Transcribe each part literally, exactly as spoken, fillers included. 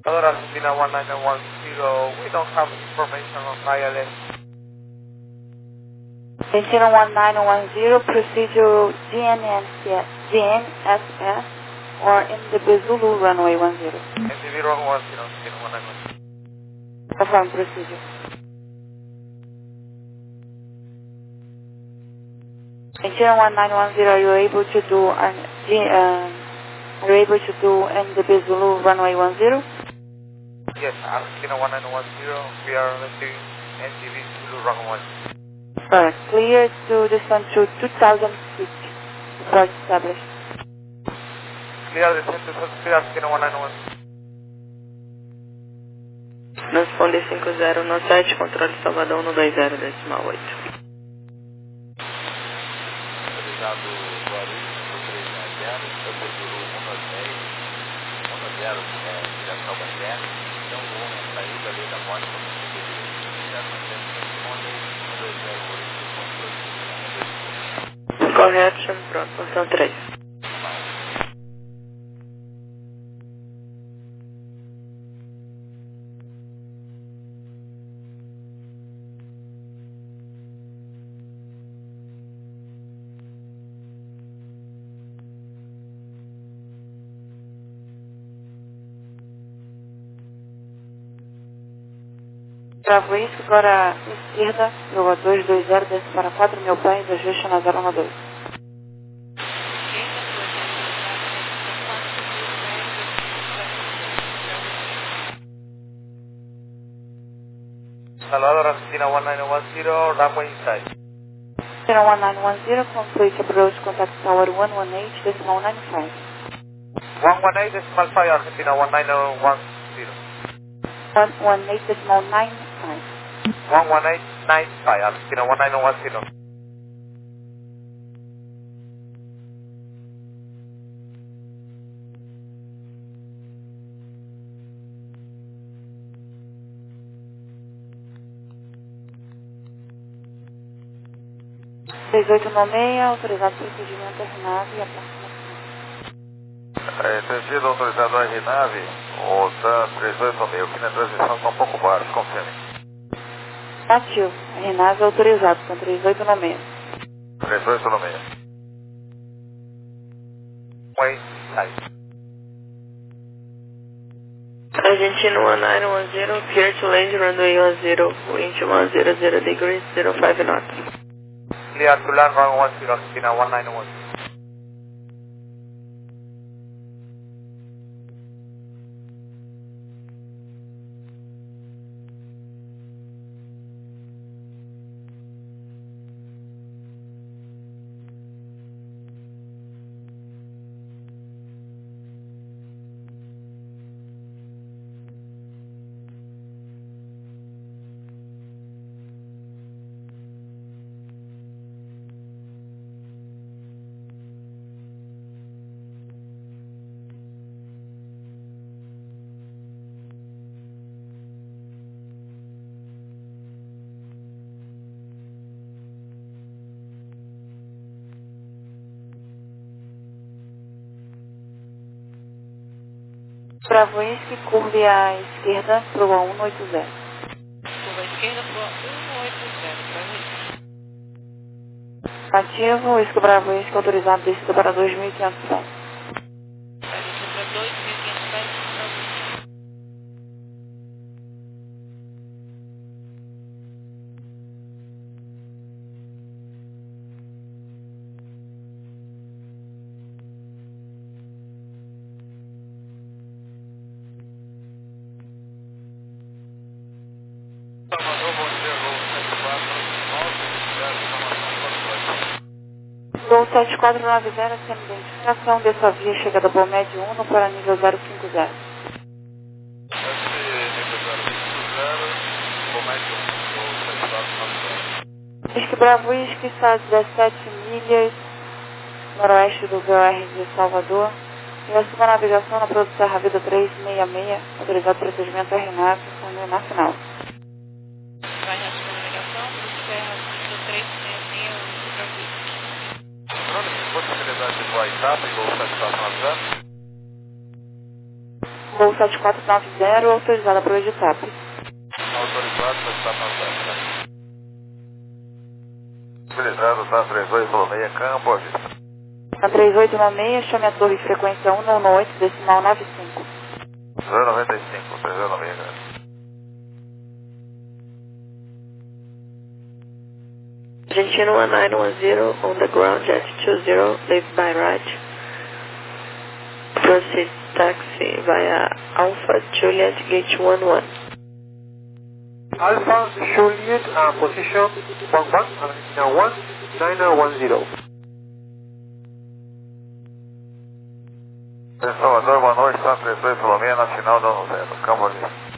Other Argentina one nine one zero, we don't have information on I L S. Argentina one nine one zero, procedure G N S S or in the Bezulu runway one zero. N D B runway one zero, Argentina one nine one zero. Confirm procedure. Argentina one nine one zero, are you able to do an, uh, are you able to do in the Bezulu runway one zero? Yes, Argentina one nine one zero, we are receiving N D B Zulu runway one zero. Correct. Clear to descend to two thousand feet. Report established. Clear descent to clear Argentina one nine one zero. Responde cinco zero no sete, controle Salvador um dois zero decimal oito. Obrigado, Guarulhos, três zero, eu procuro um dois dez, um dois zero, direção Bagé, então vou na saída ali da morte, como se diz, responde um dois zero oito, Correto, pronto, função três. Bravo isso, agora esquerda, Lua dois dois zero, desce para quatro mil pés, ajuste na zero um dois. Salvador Argentina one nine one zero, runway inside. Argentina one nine one zero, complete approach, contact tower one one eight, decimal nine five. one one eight decimal five, Argentina one nine one zero. one one eight decimal nine five. one one eight nine five, Argentina one nine one zero. três oito nove seis, autorizado procedimento R nave e aproximação. É, entendido, autorizado R nave, o TAM três oito nove seis, aqui na transição está um pouco baixo, confirme. Ativo, R nave autorizado, com três oito nove seis. três oito nove seis. Way side. Argentina one nine one zero, clear to land runway one zero, wind one zero zero degrees, zero five knots. Clear to land runway one zero, Argentina one nine one zero. Bravo Whisky, curve à esquerda, Lua um oito zero. Curva à esquerda, Lua um oito zero, Bravo Whisky. Ativo, Whisky Bravo Whisky, autorizado, descida para dois mil e quinhentos pés. Descida para dois mil e quinhentos pés, Bravo Whisky. Gol sete quatro nove zero, sem identificação, dessa via, chegada Bom Médio um para nível zero cinco zero. Whisky Bravo Whisky está a dezessete milhas noroeste do V O R de Salvador. E a sua navegação na Produção Serra Vida trezentos e sessenta e seis, autorizado procedimento R nave, caminho nacional. Vai na sua navegação, Produção Serra Vida trezentos e sessenta e seis, Bravo Whisky. Possibilidade de voar etapa e gol satisfação avisando? voo sete quatro nove zero, autorizada para o editap. Autorizado para estar na zero. Utilizado, tá? três oito nove seis, campo, avista. Na três oito nove seis, chame a torre frequência um nove oito, decimal nove cinco. zero nove cinco, três oito nove seis. Argentina one nine one zero, on the ground, jet two zero, leave by right. Proceed taxi via Alpha Juliet, gate one one. Alpha Juliet, uh, position one one, Argentina one, nine one zero. Salvador, boa noite, está três oito nove seis, nacional dando zero, campo avista.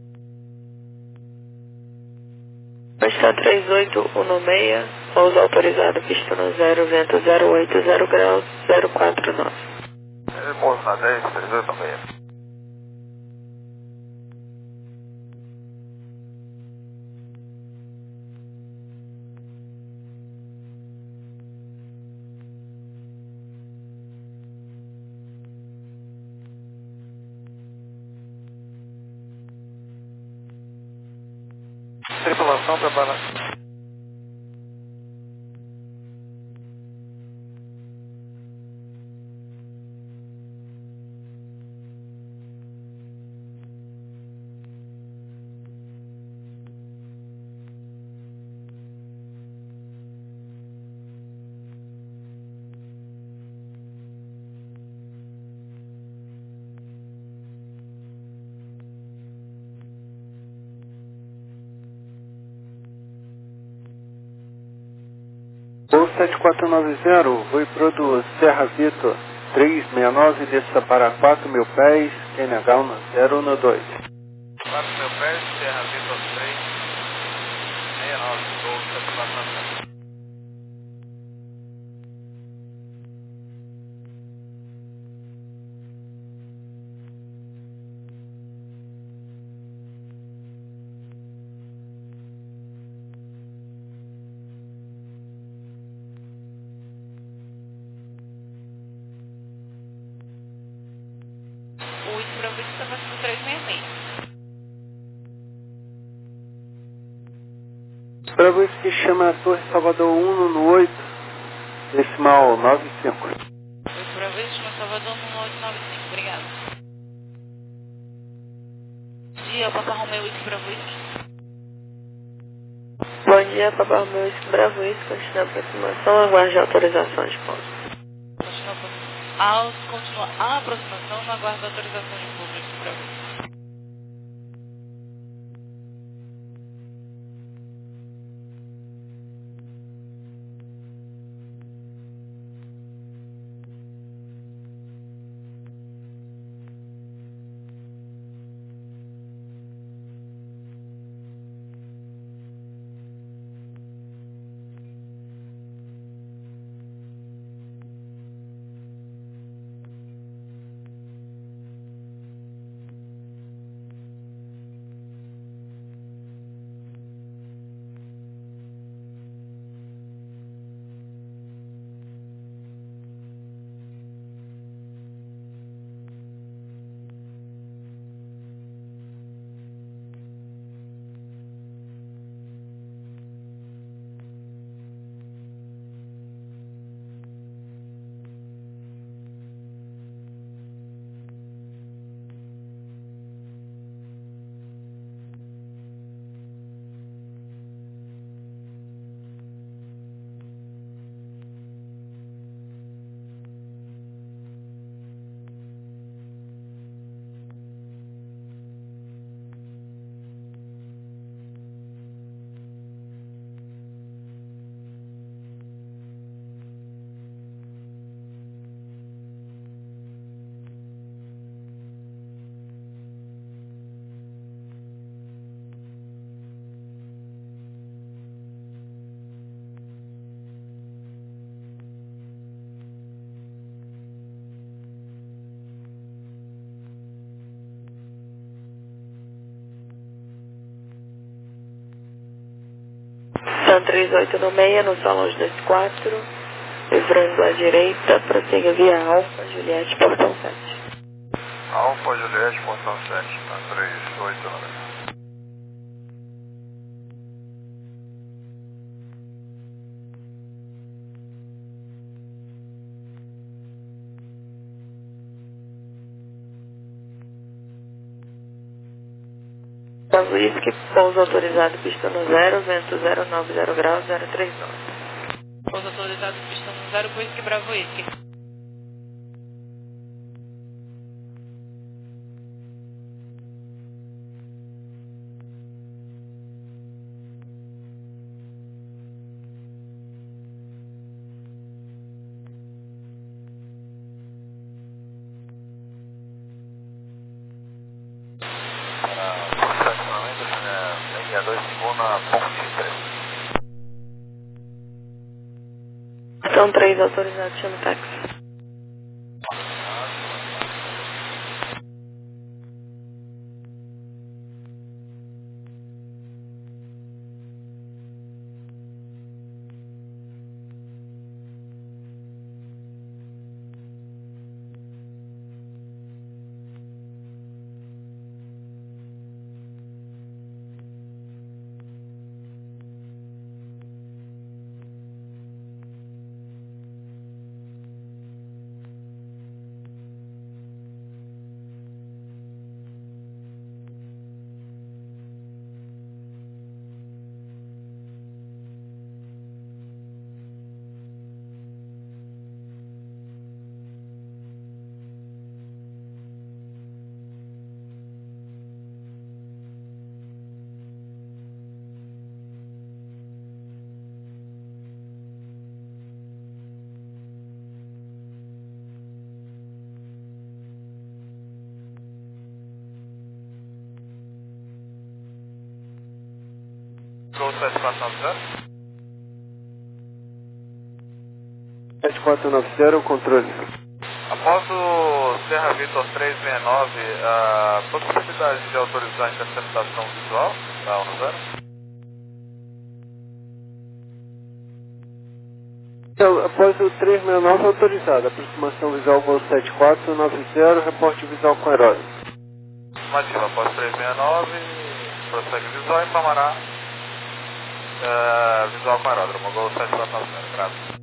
Está três oito um seis, pouso autorizado, pista no zero, vento zero oito zero graus, zero quatro nove. Ele pousa na dez, três oito nove seis. Tripulação preparada. Voo sete quatro nove zero, voo pro do Serra Vitor três seis nove, desça para quatro mil pés, Q N H zero um dois. quatro mil pés, Serra Vitor três seis nove, voo sete quatro nove zero. O Whisky Bravo está passando três seis seis. Bravo que chama a Torre Salvador um no oito, decimal nove cinco. Whisky Bravo chama Salvador um oito nove cinco, obrigado. Bom dia, Papa Romeo Whisky Bravo. Bom dia, Papa Romeo, Bravo, continua a aproximação, aguarde a autorização de pouso. Continua, a, continua a aproximação, na guarda da autorização de pouso Whisky Bravo. São três oito nove seis, no salão dois quatro, livrando à direita, prossiga via Alfa, Juliette, portão sete. Alfa Juliette, portão sete, tá três, oito horas. Bravo Whisky, pouso autorizado, pista no zero, vento zero nove zero graus, zero três nove. Pouso autorizado, pista no zero, Whisky, Bravo Whisky. dois segunda, ponte três. São três autorizados, chama o táxi. Gol sete quatro nove zero. sete quatro nove zero, controle. Após o Serra Vitor trezentos e sessenta e nove, a possibilidade de autorizar a interceptação visual da um zero? Então, após o trezentos e sessenta e nove autorizado, aproximação visual Gol sete quatro nove zero, reporte visual com herói. Afirmativa, após trezentos e sessenta e nove, prossegue visual e informará uh, visual com aeródromo, Gol sete quatro nove zero, graças.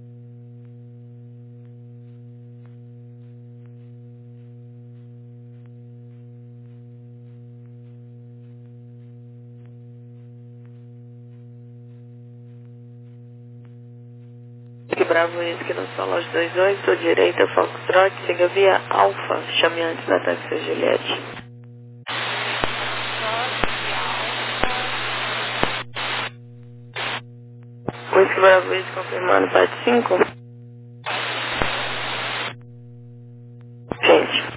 Que Bravo Whisky no São Loja vinte e oito, direita Foxtrot, siga via Alfa, chame antes da táxi Juliette. Whisky Bravo Whisky confirmando parte cinco. Gente.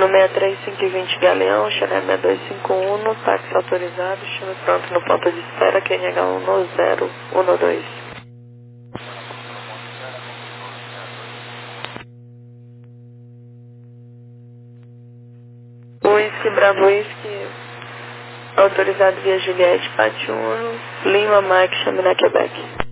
Uno seis três cinco vinte Galeão, Chanel seis dois cinco um, táxi autorizado, chame pronto no ponto de espera, Q N H um zero um dois. Whisky, Bravo Whisky, autorizado via Juliette, Pátio Uno, Lima, Mike, Chaminé, Quebec.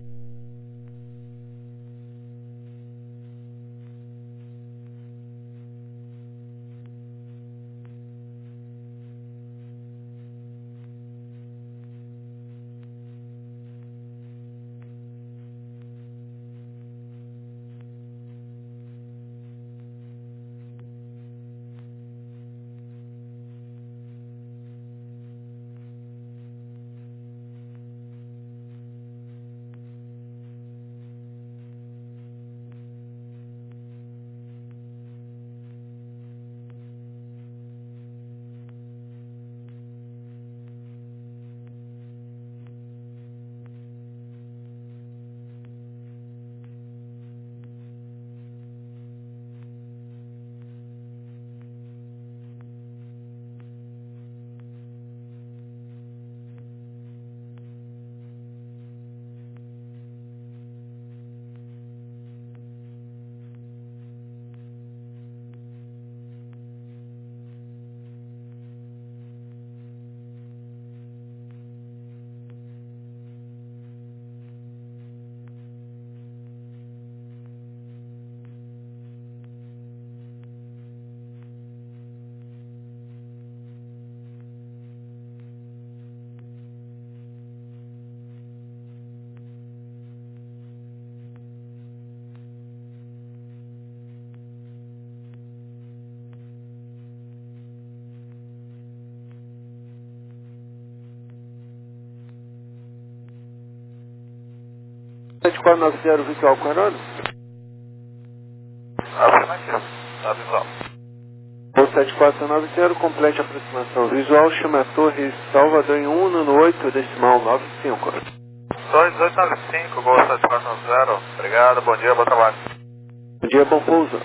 sete quatro nove zero visual Corona. Afirmativo. Tá visual. O sete quatro nove zero, complete a aproximação visual, chama a Torre Salvador em um no oito decimal nove cinco. Torre dezoito nove cinco, Gol sete quatro nove zero. Obrigado, bom dia, bom trabalho. Bom dia, bom pouso.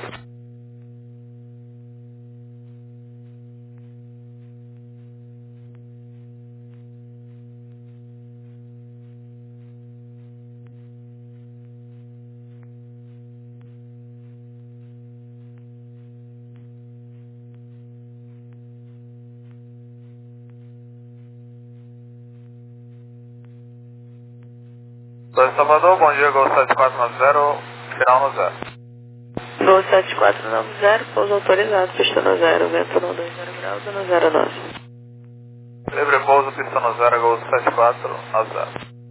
Torre Salvador, bom dia, Gol sete quatro nove zero, final no zero. Gol sete quatro nove zero, pouso autorizado, pista no zero, vento no dois zero graus, no zero nove. Livre pouso, pista no zero, Gol sete quatro nove zero.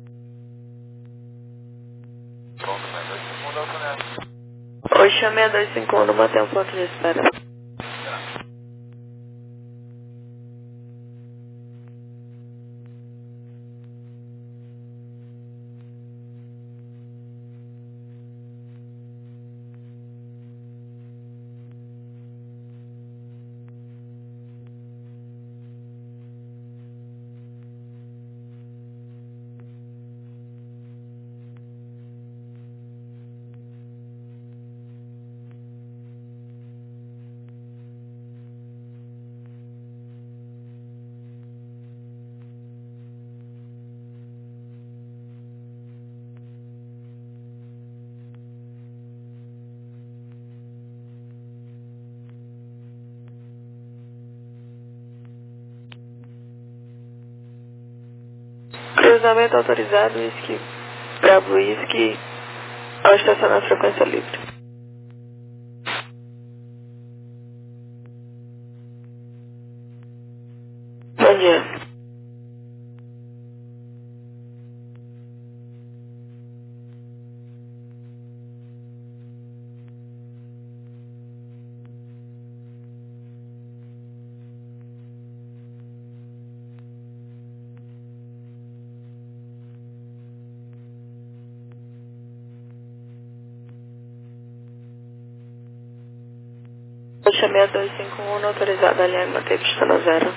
Pronto, né? dois segundos, Altonete. Oxa seis dois cinco um, mantém um ponto de espera. Cruzamento autorizado, Whisky, Bravo Whisky, ao estacionar a frequência livre. Bom dia. Oxa seis dois cinco um, autorizado a linha, manter pista no zero.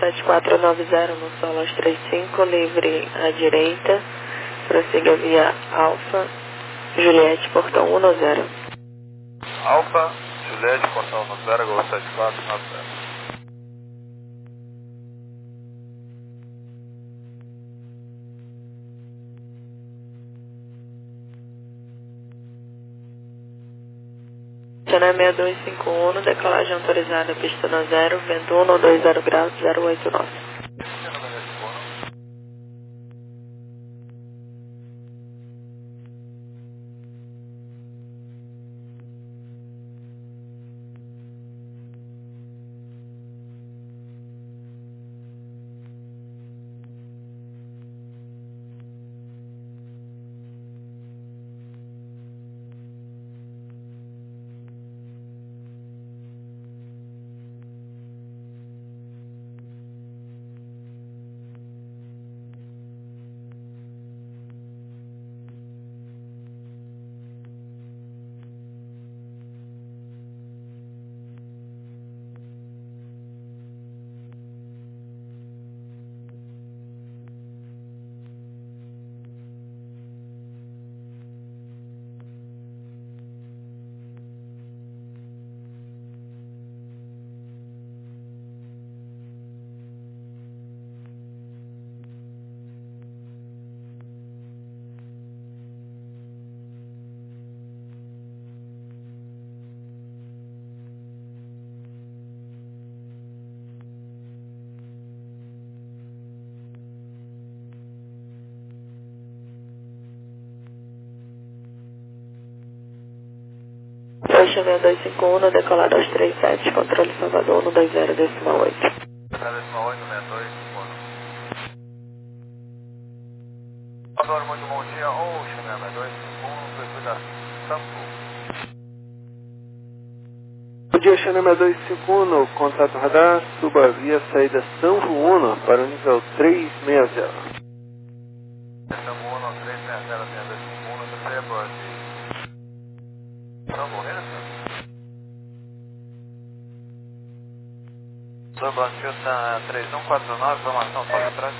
sete quatro nove zero no solo aos trinta e cinco, livre à direita, prossiga via Alfa, Juliette, portão um zero. Alfa, Juliette, portão um zero, Gol sete quatro nove zero. Channel seis dois cinco um, decolagem autorizada, pista no zero, vento um dois zero graus, zero oito nove. Channel seis dois cinco um, decolado aos trinta e sete, controle Salvador um dois zero decimal oito. Decimal oito, seis dois cinco um. Salvador, muito bom dia. Ou Channel seis dois cinco um, circuito da Sampo. Bom dia, Channel seis dois cinco um, no contato radar, suba via saída São João para o nível trezentos e sessenta. São João, trezentos e sessenta, seis dois cinco um, terceira base. São João, né? Suba Filta três um quatro nove, informação só atrás.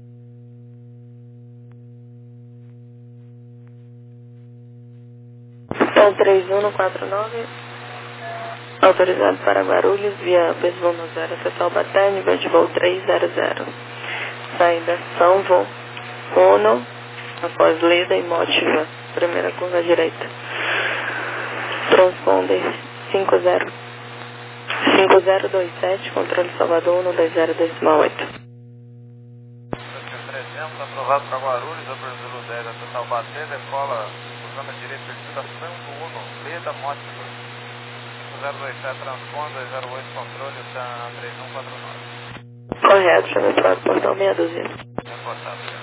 Então, três um quatro nove, autorizado para Guarulhos, via Pesvão no zero até Taubaté, nível de voo trezentos e zero. Saída São João, Uno, após Leda e Motiva, primeira curva à direita. Transponder cinco zero. cinco zero dois sete, controle Salvador um dois zero decimal oito. trezentos, aprovado para Guarulhos, Brasil dez até Taubaté, decola usando a direita da São João, Leda Mótica. cinco zero dois sete, transponder, dois zero oito, controle, está três um quatro nove. Correto, chama para o portão meia dúzia. Reportado, obrigado.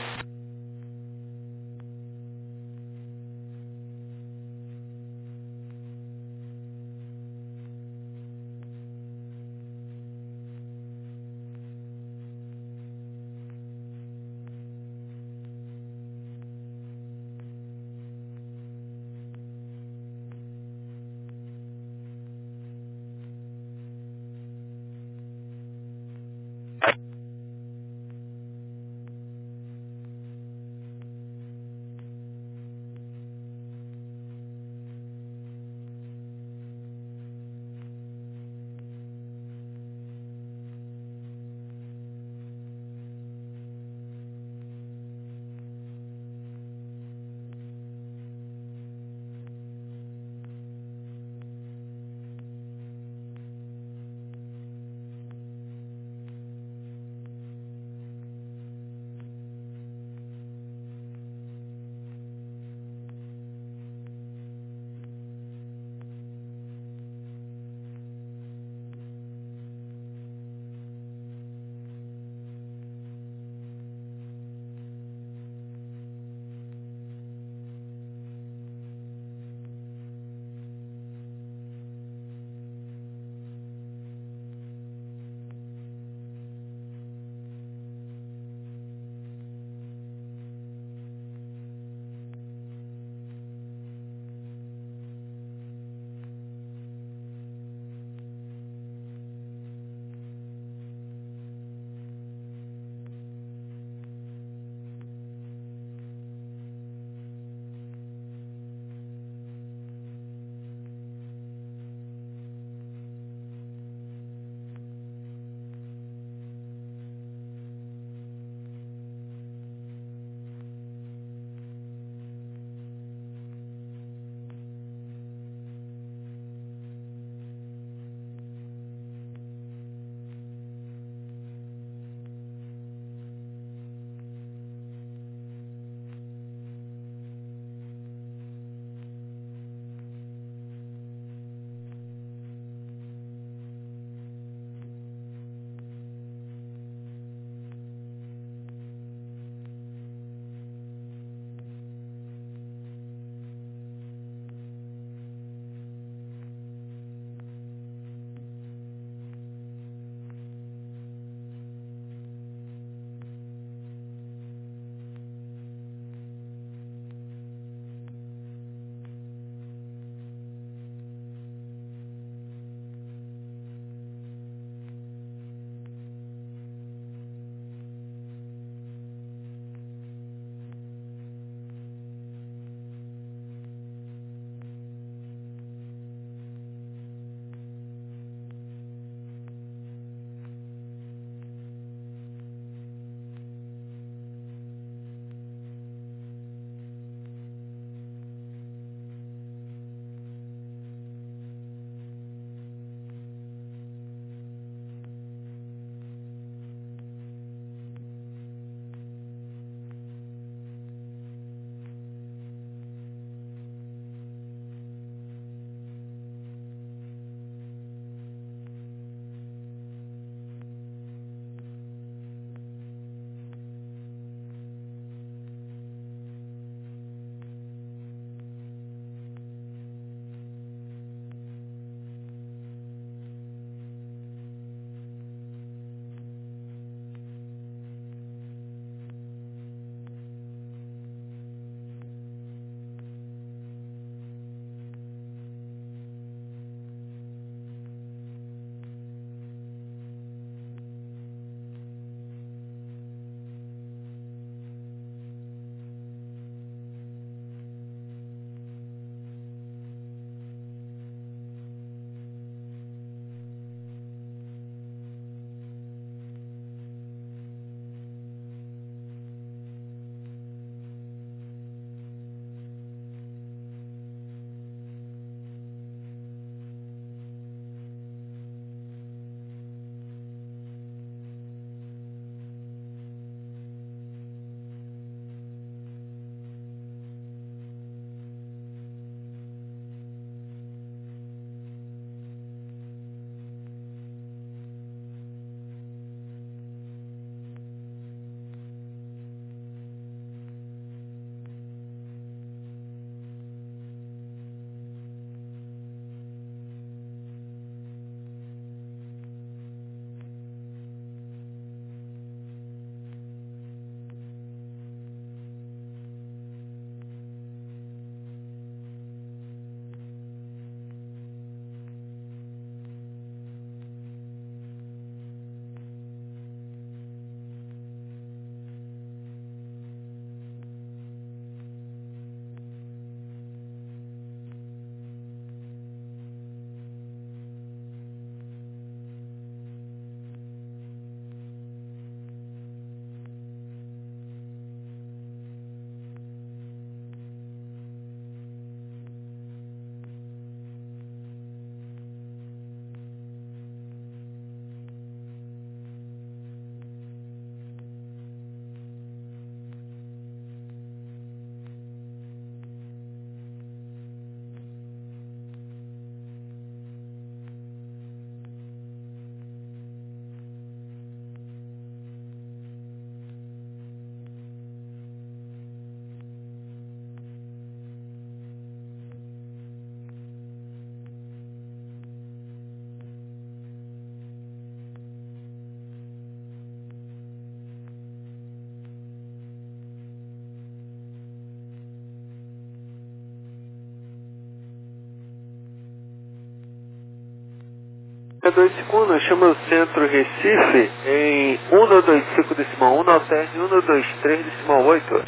É dois segundos, chama o centro Recife em um dois cinco decimal um, na alterne um dois três decimal oito. É, um,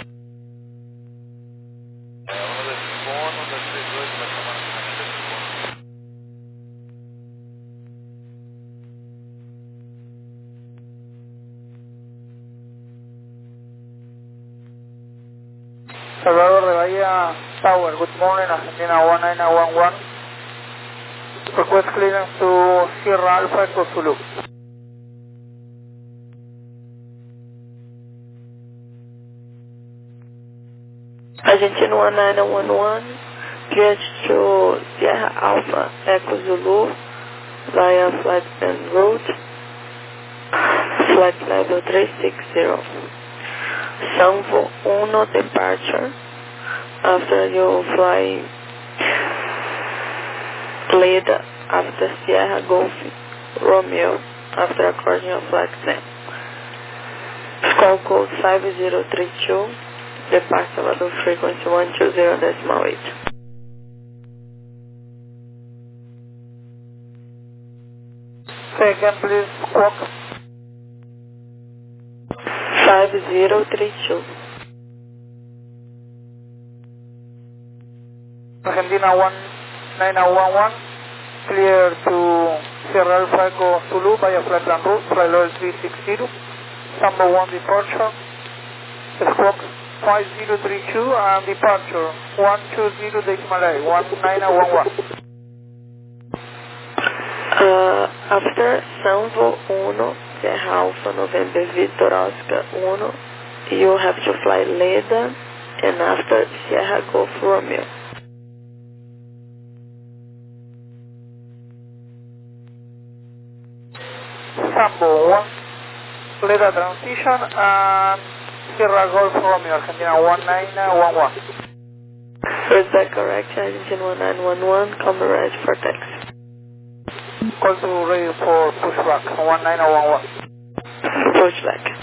dois, cinco, um, dois, três, oito, vai chamar no final da Salvador de Bahía Tower, good morning, Argentina one nine one one. Request clearance to Sierra Alpha Echo Zulu. Argentina one nine one one, cleared to Sierra Alpha Echo Zulu via flight en route, flight level three six zero. Sanvo one departure, after you fly Leda after Sierra Golf Romeo, after according your flight name. Call code five zero three two, depart Salvador frequency one two zero decimal eight. Say again please, squawk. five zero three two. Argentina one nine one one, clear to Sierra Alpha Echo Zulu via flight and route, flight level three six zero, number one departure, squawk five zero three two and departure one two zero decimal eight, one nine one one. Uh, after Sanvo one, Sierra Alpha November Victor Oscar one, you have to fly Leda, and after Sierra Golf Romeo. Sambo one, Leda transition and Sierra Golf Romeo, Argentina one nine one one. Is that correct? Argentina one nine one one, come ready for taxi. Call to ready for pushback, one nine one one. Pushback.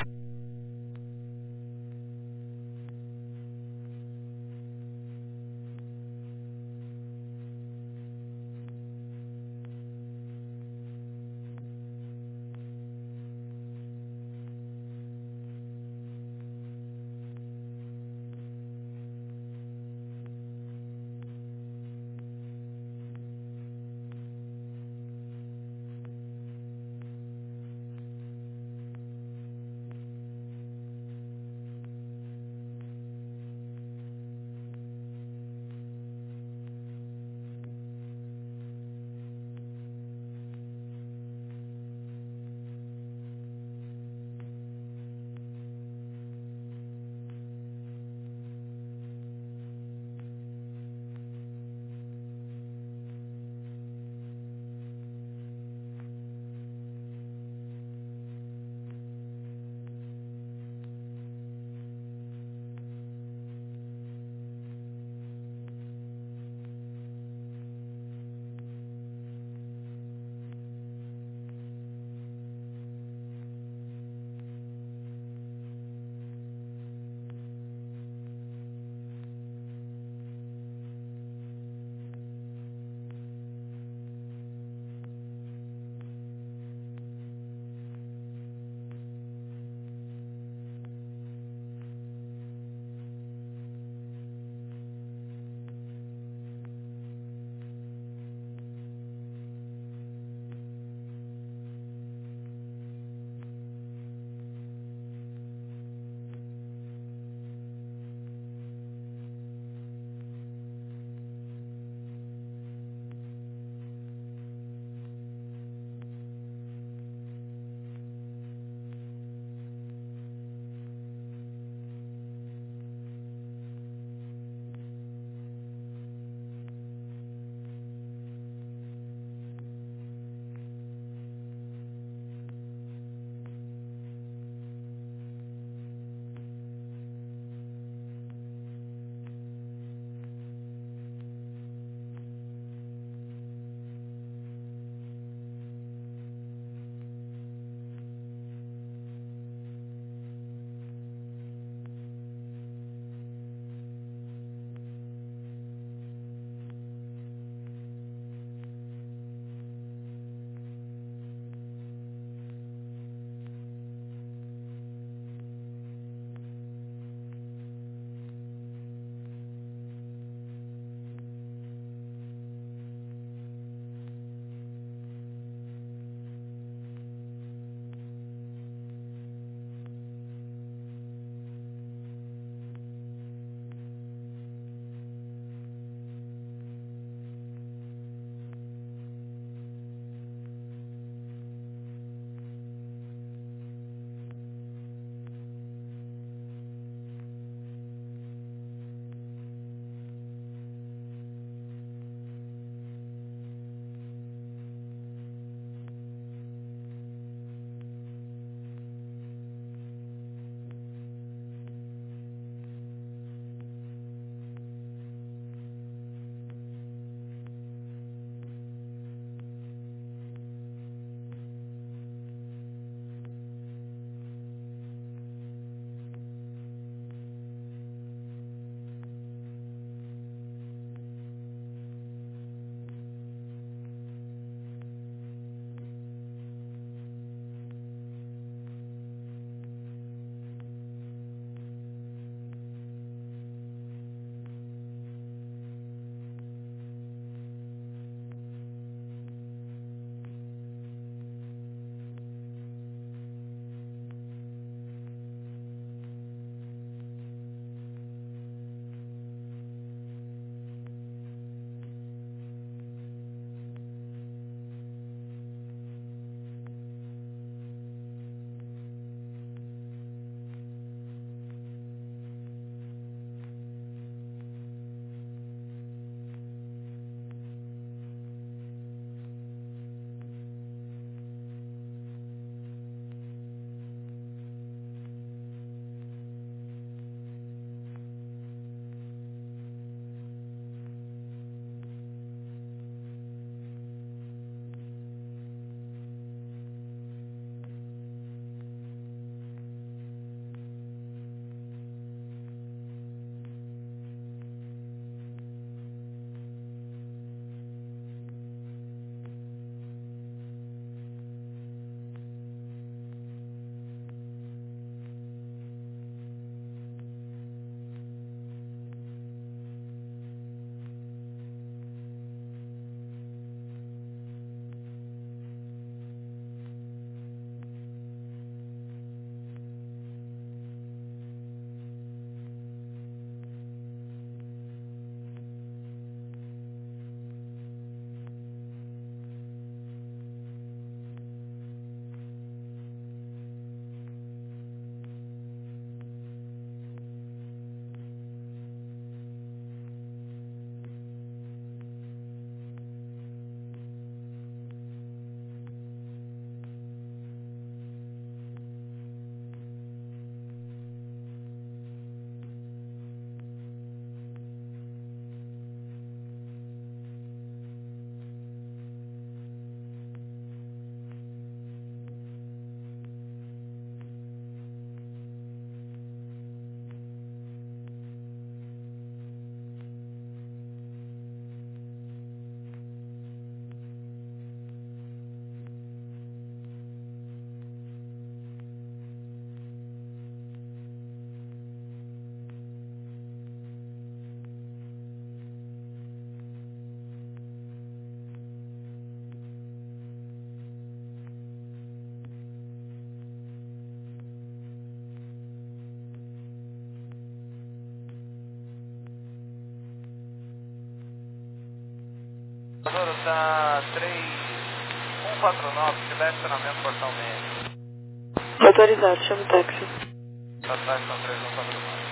Salvador, tá três um quatro nove, se tiver estacionamento portão médio. Autorizado, chama o táxi. Satisfação três um quatro nove.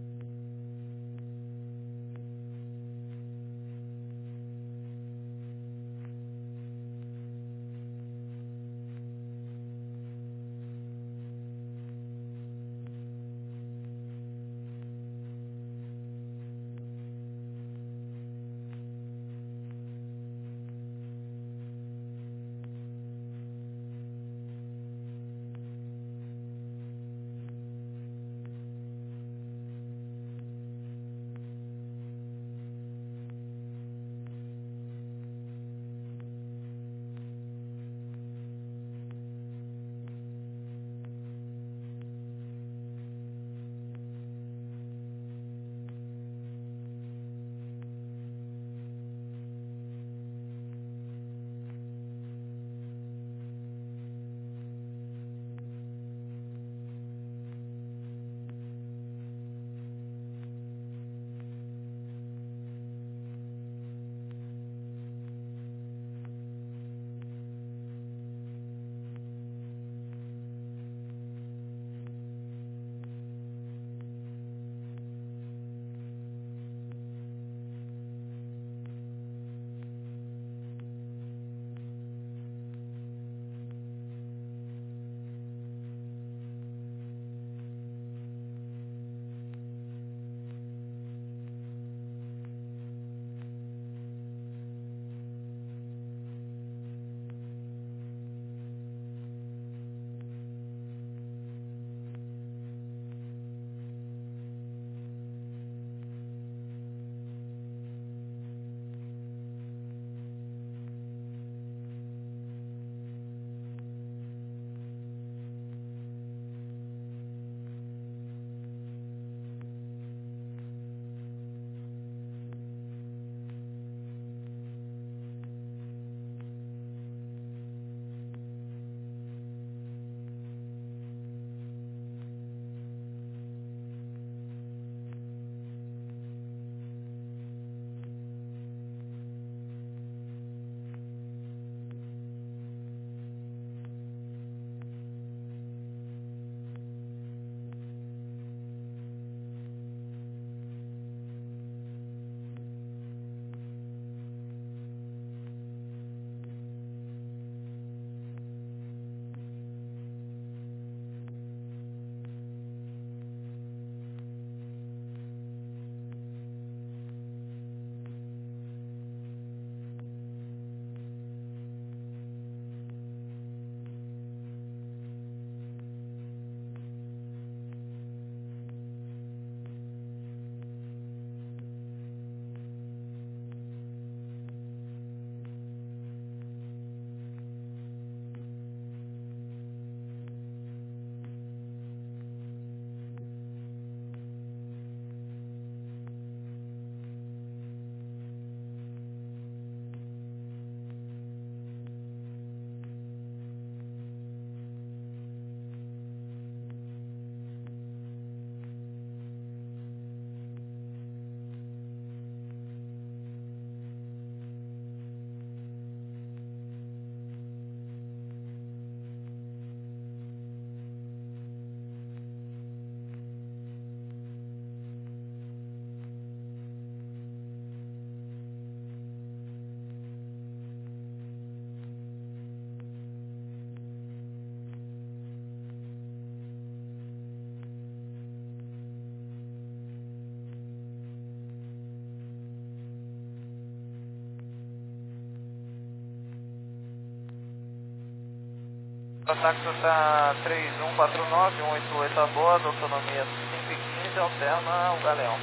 O táxi está três um quatro nove, um oito oito a bordo, autonomia cinco e quinze, alterna o Galeão.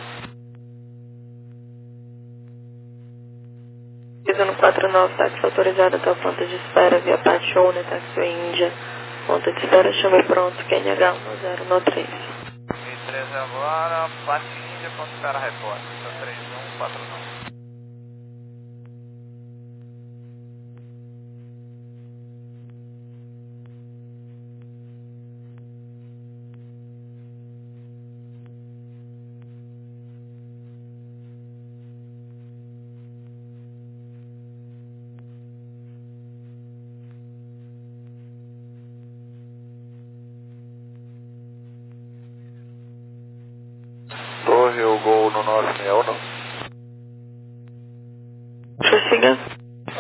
Pisando quatro nove, táxi autorizado até o ponto de espera via Pátio Owner, Taxiway Índia. Ponto de espera, chame pronto, Q N H um zero um três. E treze agora, Pátio Índia, ponto de espera repórter, está três um quatro nove.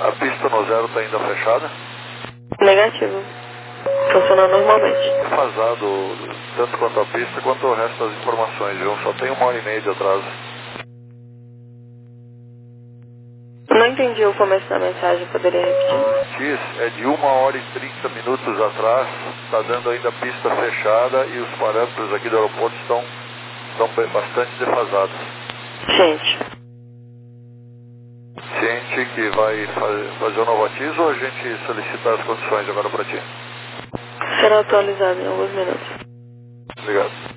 A pista no zero está ainda fechada? Negativo. Funciona normalmente. Defasado, tanto quanto a pista quanto o resto das informações, viu? Só tem uma hora e meia de atraso. Não entendi o começo da mensagem, poderia repetir? X é de uma hora e trinta minutos atrás, está dando ainda pista fechada e os parâmetros aqui do aeroporto estão, estão bastante defasados. Gente. Ciente que vai fazer, fazer o novo ativo ou a gente solicitar as condições agora para ti? Será atualizado em alguns minutos. Obrigado.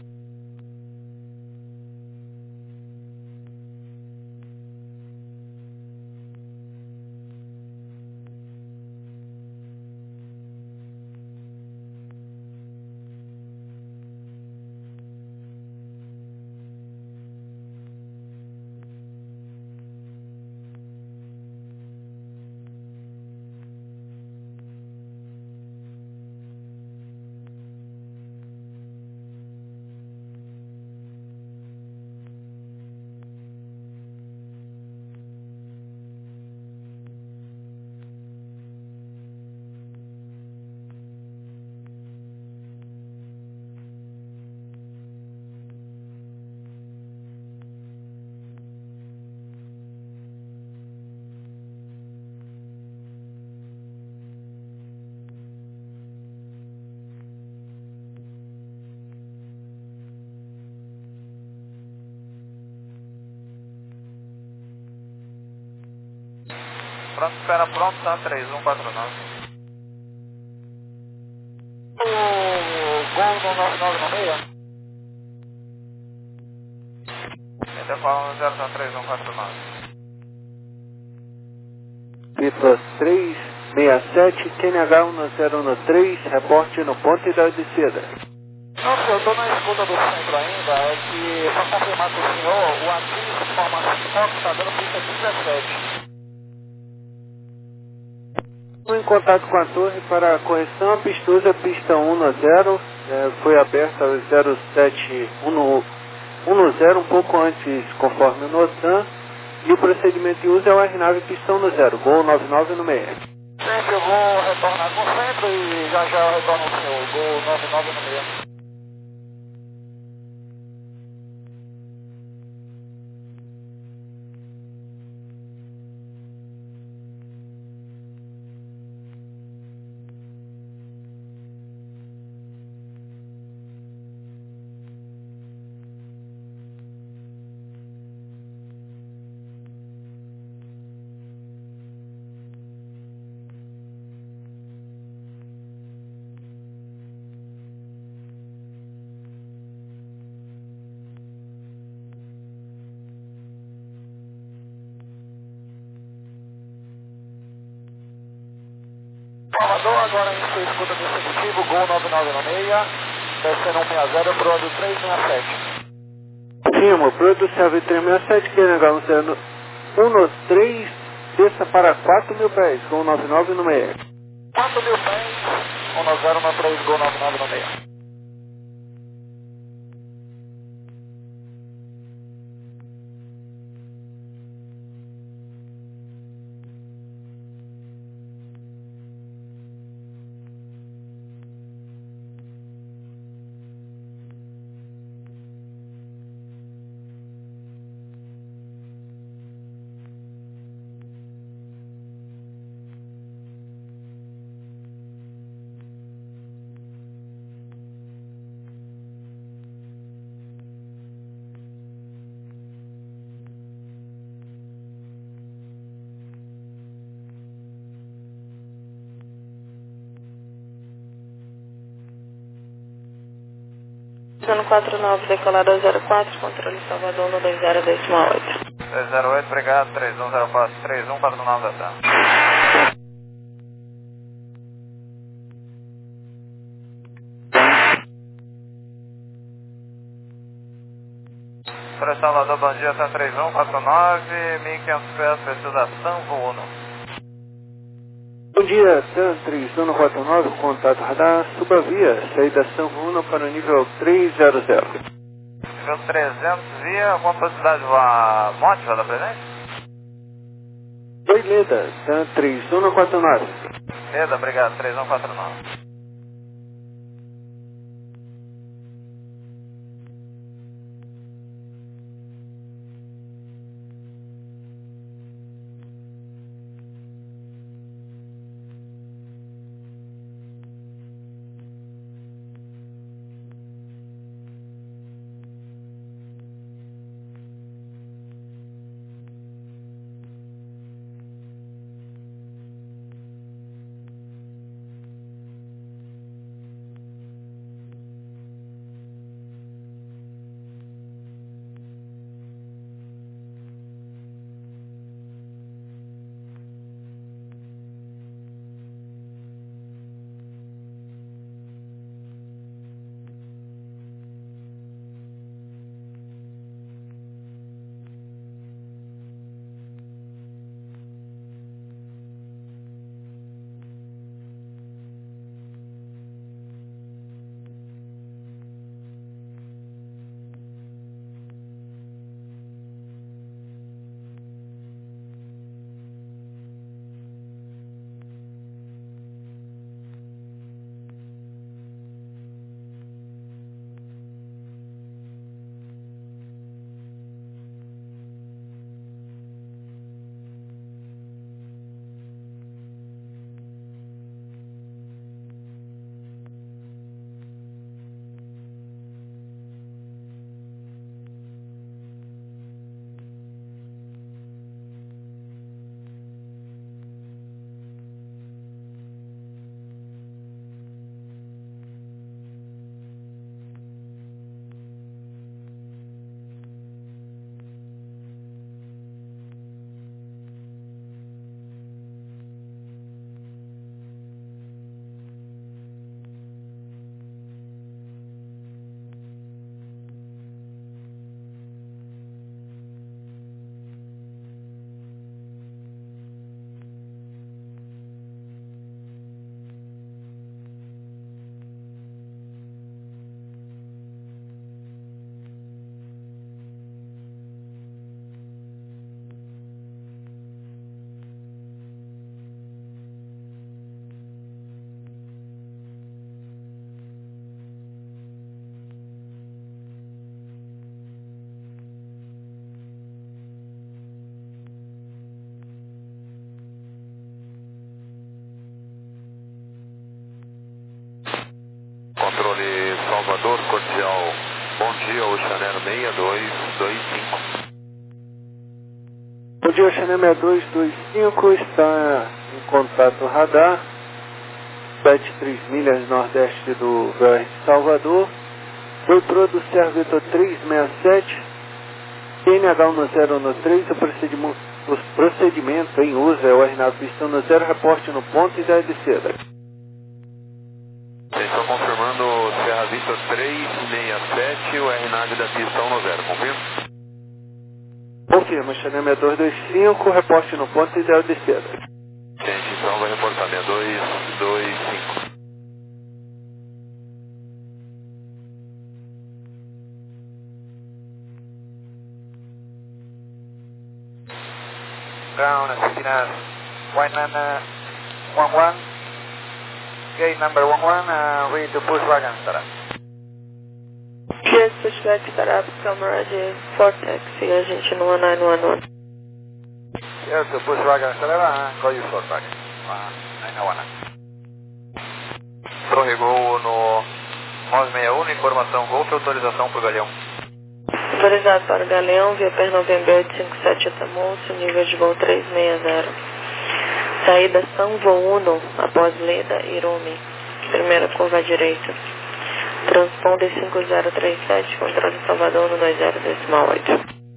Pronto, espera pronto, tá? três um quatro nove. O gol no nove nove no meio? Ainda falando zero, tá? três um quatro nove. Pista três seis sete, Q N H um zero um três, reporte no ponto da descida. Não, senhor, eu estou na escuta do centro ainda, é que, para confirmar com o senhor, o ativo de formação está dando pista dezessete. Estou em contato com a torre para a correção amistosa pista um zero, é, foi aberta ao zero sete um zero, um pouco antes, conforme o NOTAM, e o procedimento de uso é o R nove pista um zero, Gol nove nove no meio. Gente, eu vou retornar com o centro e já já eu retorno ao senhor, Gol nove nove no meio. Salvador, agora em sua escuta do executivo, Gol nove nove no meio, descendo um seis zero, Prodo três seis sete. Confirmo, Prodo Serve três seis sete, Q N H um zero um três, desça para quatro mil pés, Gol nove nove no meio. quatro mil pés, um zero um três, Gol nove nove no meio. Zona quatro nove, decolada zero quatro, controle Salvador no dois zero dois oito. dois zero oito, obrigado, três um zero quatro, três um quatro nove, tá. Para Salvador, bom dia, tá três um quatro nove, mil e quinhentos pés, precisa Sanvo Uno. Bom dia, TAM três um quatro nove, contato radar, suba via, saída Sanvo Uno para o nível trezentos. Nível trezentos, via, qual possibilidade de voar Monte, vai dar presente? dois Leda, Tan três um quatro nove. Leda, obrigado, três um quatro nove. Controle Salvador, Cordial, bom dia, Oceanero seis dois dois cinco. Bom dia, Oceanero seis dois dois cinco, está em contato radar, sete três milhas nordeste do V O R de Salvador, foi pro do Cerveto três seis sete, N H um zero um três, o procedimento, o procedimento em uso é o R nove pistão no zero, reporte no ponto e da descida. Estou confirmando Serra Vista três seis sete, o R nave da pistão no zero, confirma? Confirma, Oceanero seis dois dois cinco, reporte no ponto e da descida. Gente, então vai reportar seis dois dois cinco. Ground, Argentina, Wayman one one, gate number one one, uh, ready to push wagon, startup. Yes, pushback startup, camera de Vortex, e a gente no one nine one one. Yes, to push wagon, startup, uh, call you for back. Uh, nine one. Torre Gol no nove seis um, informação Golf, autorização para o Galeão. Autorizado para o Galeão, via Per November oito cinco sete Atamoço, nível de voo três seis zero. Saída São Voo um, após Leda, Irumi. Primeira curva à direita. Transponder cinco zero três sete, controle Salvador no dois zero oito.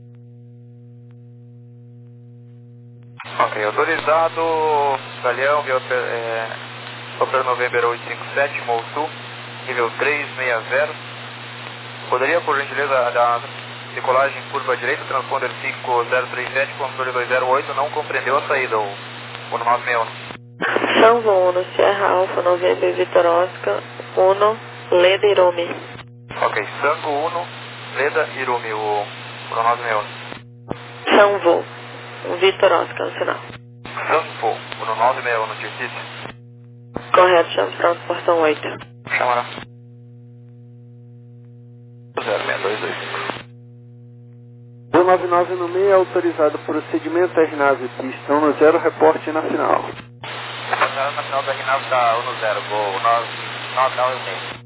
Ok, autorizado, Galeão, via é, Per November oito cinco sete, Mouçu, nível três seis zero. Poderia, por gentileza, da decolagem curva direita, transponder cinco zero três sete, controle dois zero oito, não compreendeu a saída, o, o nove seis um. São Voo um, Sierra Alfa, November Vitor Oscar, um, Leda Irumi. Ok, Sango um, Leda Irumi, o, o nove seis um. São Voo, Vitor Oscar, no final. Campo, no nove seis um no Tircite. Correto, chama pronto, portão oito. Chama lá. zero seis dois dois cinco. Voo nove nove no meio, autorizado procedimento R nave, pistão no zero, reporte na final. Passando na final da R nave da um no zero, voo nove nove e meio.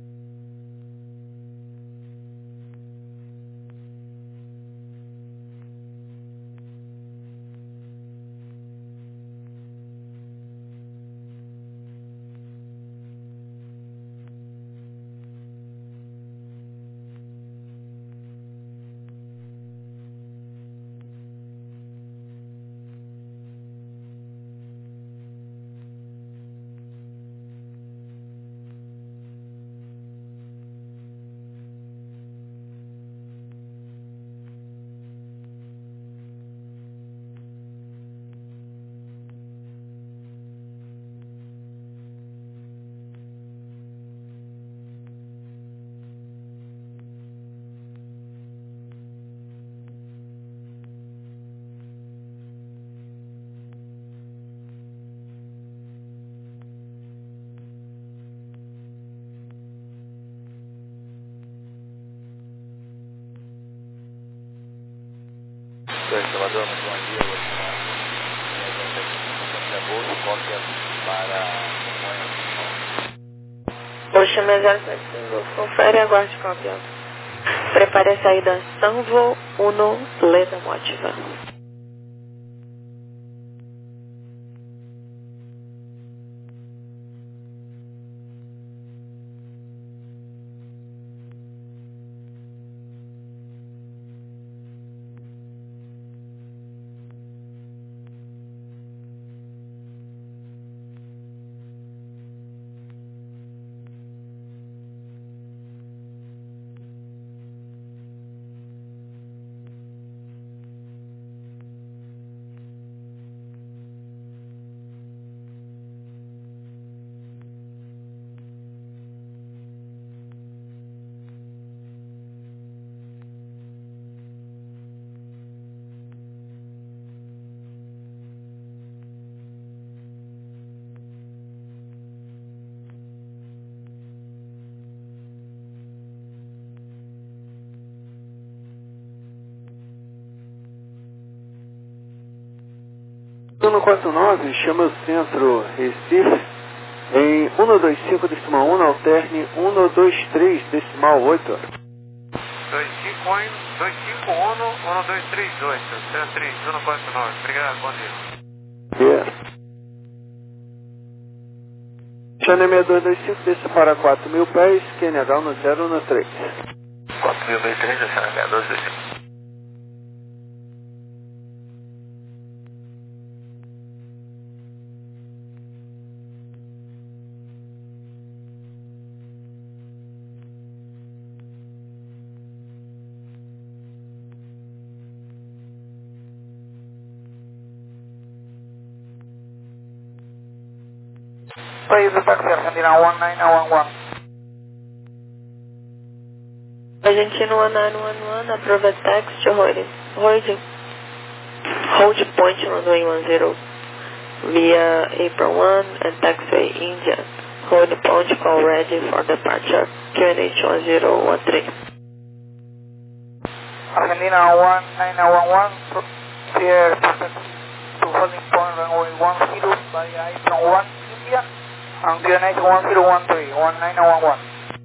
Salvador, muito bom dia. Hoje na bolsa, cópia para Poxa, minha zero sete cinco, confere e aguarde cópia. Prepare a saída Sanvo Uno Leda Motiva. um quatro nove, chama o centro Recife em um dois cinco decimal um, alterne um dois três decimal oito. dois cinco um, dois cinco um, um dois três oito, zero três um quatro nove. Obrigado, bom dia. Yeah. Channel seis dois dois cinco, desça para quatro mil pés, Q N H no zero um três. quatro mil e três, Channel seis dois dois cinco. Please, the taxi Argentina one nine one one. Argentina one nine one one, approve taxi to hold, hold, hold point runway one zero via April one and taxiway India. Hold point call ready for departure, Q N H one zero one three. Argentina one nine one one, clear to holding point runway one zero via April one India. And Q N H one zero one three, one nine one one.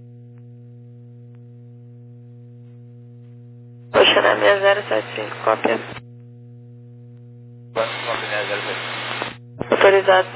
Poxa, na minha zero sete cinco, cópia. Quanto cópia, né? zero sete cinco. Autorizado.